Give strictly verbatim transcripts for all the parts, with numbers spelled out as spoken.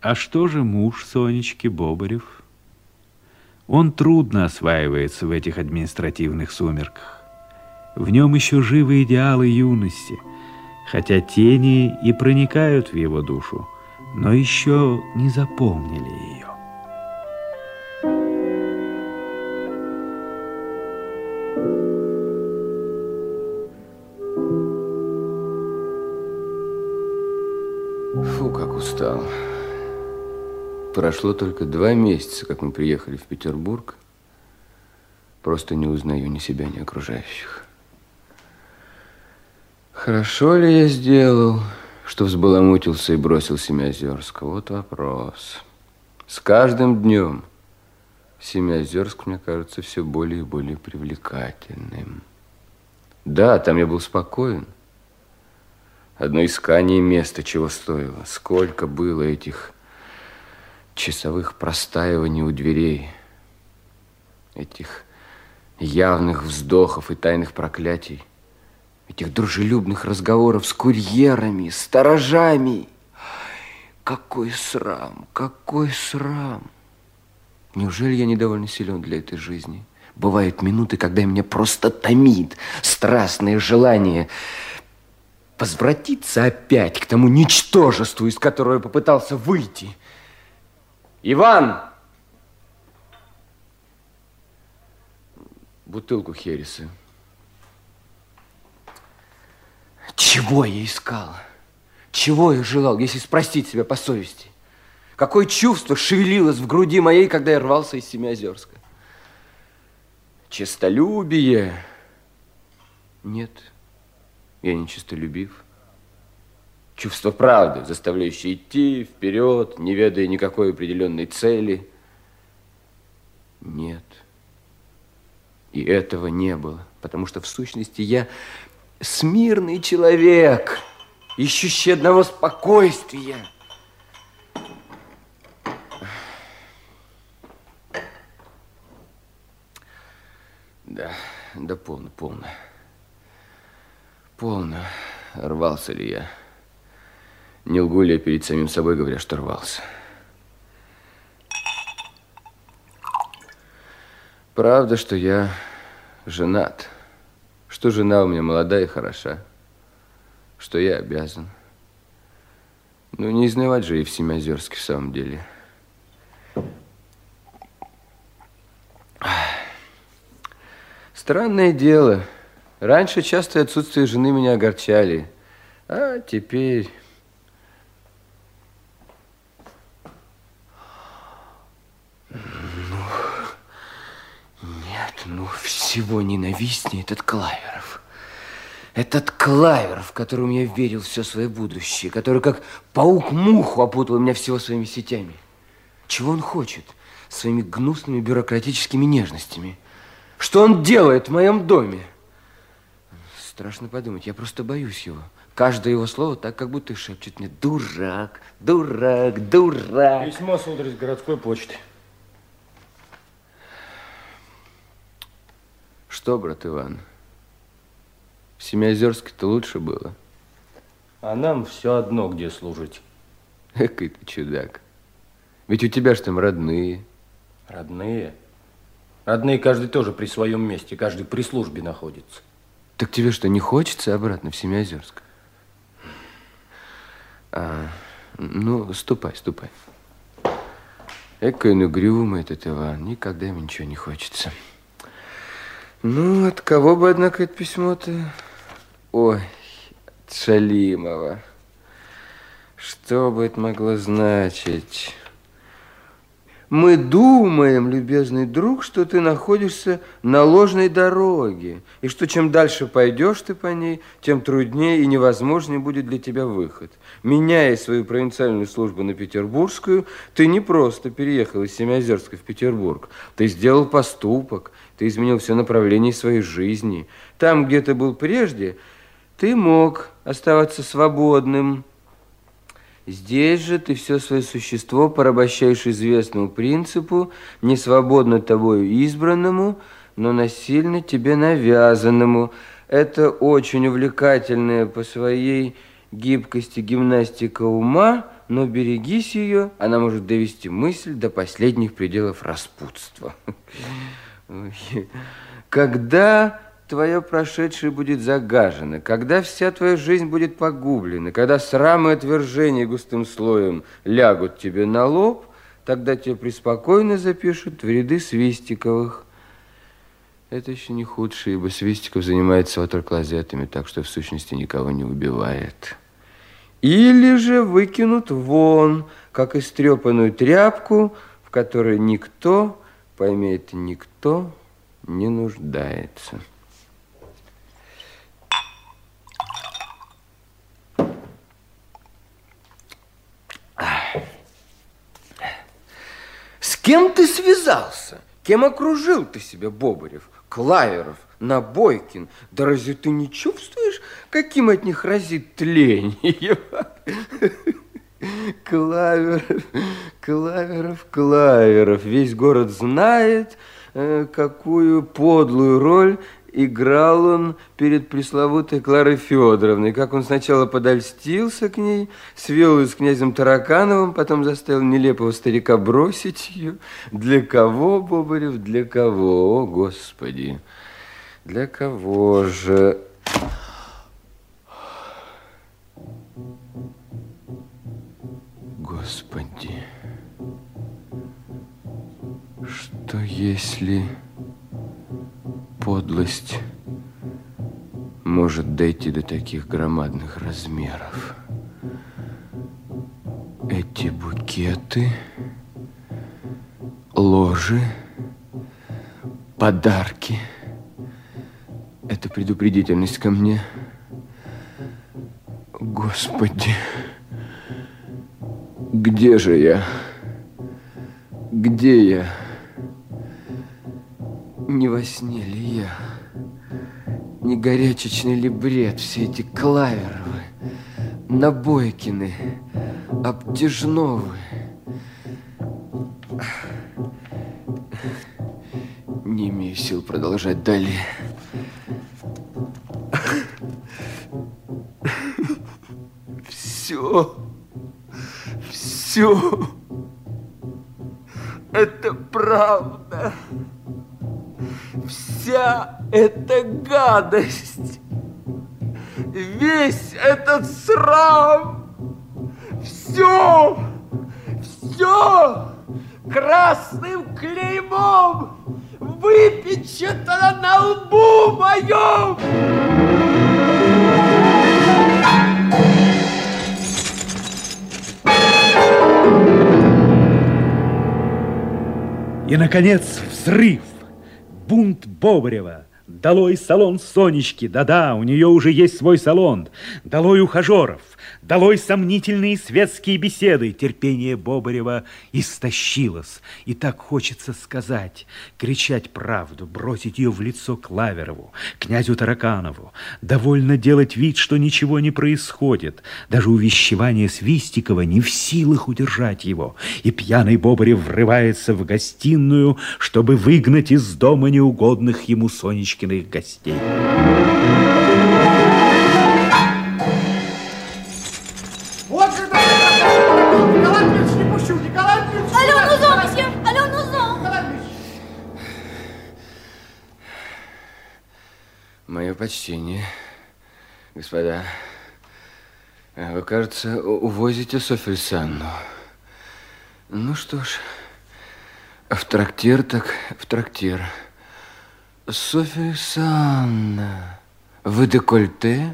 А что же муж Сонечки, Бобырев? Он трудно осваивается в этих административных сумерках. В нем еще живы идеалы юности, хотя тени и проникают в его душу, но еще не запомнили ее. Фу, как устал. Прошло только два месяца, как мы приехали в Петербург. Просто не узнаю ни себя, ни окружающих. Хорошо ли я сделал, что взбаламутился и бросил Семиозерск? Вот вопрос. С каждым днем Семиозерск, мне кажется, все более и более привлекательным. Да, там я был спокоен. Одно искание места чего стоило. Сколько было этих часовых простаиваний у дверей, этих явных вздохов и тайных проклятий, этих дружелюбных разговоров с курьерами, сторожами. Какой срам, какой срам. Неужели я недовольно силен для этой жизни? Бывают минуты, когда меня просто томит страстное желание возвратиться опять к тому ничтожеству, из которого я попытался выйти. Иван! Бутылку хереса. Чего я искал? Чего я желал, если спросить себя по совести? Какое чувство шевелилось в груди моей, когда я рвался из Семиозерска? Честолюбие? Нет, я не честолюбив. Чувство правды, заставляющее идти вперед, не ведая никакой определенной цели. Нет. И этого не было, потому что в сущности я смирный человек, ищущий одного спокойствия. Да, да полно, полно. Полно. Рвался ли я? Не лгу ли я перед самим собой, говоря, что рвался? Правда, что я женат, что жена у меня молодая и хороша, что я обязан. Ну, не изнывать же и в Семиозерске в самом деле. Странное дело. Раньше частое отсутствие жены меня огорчали, а теперь... Ну, всего ненавистнее этот Клаверов. Этот Клаверов, в котором я верил все свое будущее, который как паук муху опутал меня всего своими сетями. Чего он хочет своими гнусными бюрократическими нежностями? Что он делает в моем доме? Страшно подумать, я просто боюсь его. Каждое его слово так, как будто шепчет мне: дурак, дурак, дурак. Письмо, сударь, из городской почты. Что, брат Иван, в Семиозерске-то лучше было? А нам все одно, где служить. Экой ты чудак. Ведь у тебя ж там родные. Родные? Родные каждый тоже при своем месте, каждый при службе находится. Так тебе что, не хочется обратно в Семиозерск? А, ну, ступай, ступай. Экой, ну, угрюмый этот Иван, никогда ему ничего не хочется. Ну, от кого бы, однако, это письмо-то? Ой, от Шалимова. Что бы это могло значить? Мы думаем, любезный друг, что ты находишься на ложной дороге, и что чем дальше пойдешь ты по ней, тем труднее и невозможнее будет для тебя выход. Меняя свою провинциальную службу на петербургскую, ты не просто переехал из Семиозерска в Петербург, ты сделал поступок, ты изменил все направление своей жизни. Там, где ты был прежде, ты мог оставаться свободным. Здесь же ты все свое существо порабощаешь известному принципу, не свободно тобою избранному, но насильно тебе навязанному. Это очень увлекательная по своей гибкости гимнастика ума, но берегись ее, она может довести мысль до последних пределов распутства. Когда твое прошедшее будет загажено, когда вся твоя жизнь будет погублена, когда срамы и отвержения густым слоем лягут тебе на лоб, тогда тебя преспокойно запишут в ряды Свистиковых. Это еще не худшее, ибо Свистиков занимается ватерклозетами, так что в сущности никого не убивает. Или же выкинут вон, как истрепанную тряпку, в которой никто, пойми это, никто не нуждается. С кем ты связался? Кем окружил ты себя, Бобырев? Клаверов, Набойкин. Да разве ты не чувствуешь, каким от них разит тление? Клаверов, Клаверов, Клаверов. Весь город знает, какую подлую роль играл он перед пресловутой Кларой Федоровной. Как он сначала подольстился к ней, свел ее с князем Таракановым, потом заставил нелепого старика бросить ее. Для кого, Бобырев, для кого? О, Господи! Для кого же? Господи! Что если подлость может дойти до таких громадных размеров? Эти букеты, ложи, подарки — это предупредительность ко мне. Господи, где же я? Где я? Не во сне ли я? Не горячечный ли бред? Все эти Клаверовы, Набойкины, Обтяжновы. Не имею сил продолжать далее. Все, все, это правда. Вся эта гадость, весь этот срам, все, все красным клеймом выпечатано на лбу моем. И, наконец, взрыв. Бунт Бобырева. Долой салон Сонечки. Да-да, у нее уже есть свой салон. Долой ухажеров. Долой сомнительные светские беседы. Терпение Бобырева истощилось. И так хочется сказать, кричать правду, бросить ее в лицо Клаверову, князю Тараканову. Довольно делать вид, что ничего не происходит. Даже увещевание Свистикова не в силах удержать его. И пьяный Бобырев врывается в гостиную, чтобы выгнать из дома неугодных ему Сонечкиных гостей. Мое почтение, господа. Вы, кажется, увозите Софью Александровну. Ну что ж, в трактир так в трактир. Софья Александровна, вы декольте?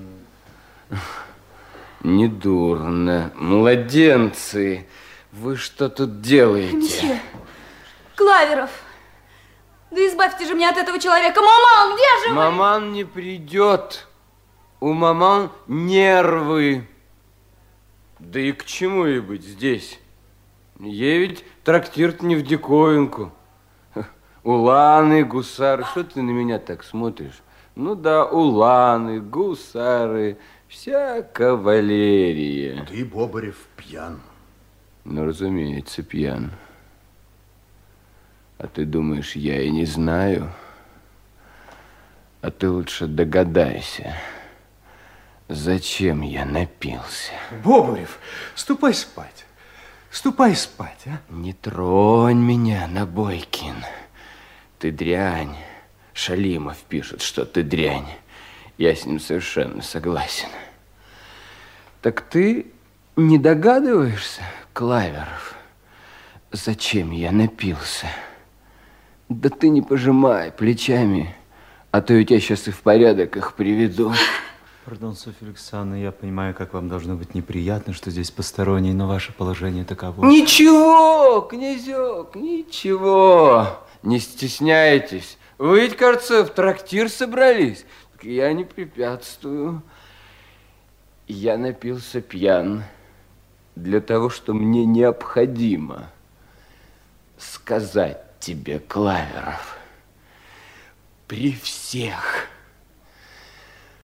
Недурно. Младенцы, вы что тут делаете? Месье, Клаверов, да избавьте же меня от этого человека. Маман, где же вы? Маман не придет. У маман нервы. Да и к чему ей быть здесь? Ей ведь трактир-то не в диковинку. Уланы, гусары. Что ты на меня так смотришь? Ну да, уланы, гусары, вся кавалерия. Ты, Бобырев, пьян. Ну, разумеется, пьян. А ты думаешь, я и не знаю? А ты лучше догадайся. зачем я напился. Бобрев, ступай спать. Ступай спать, а? Не тронь меня, Набойкин. Ты дрянь. Шалимов пишет, что ты дрянь. Я с ним совершенно согласен. Так ты не догадываешься, Клаверов, зачем я напился? Да ты не пожимай плечами, а то я тебя сейчас и в порядок их приведу. Пардон, Софья Александровна, я понимаю, как вам должно быть неприятно, что здесь посторонний, но ваше положение таково. Ничего, князек, ничего. Не стесняйтесь. Вы ведь, кажется, в трактир собрались. Я не препятствую. Я напился пьян для того, что мне необходимо сказать тебе, Клаверов, при всех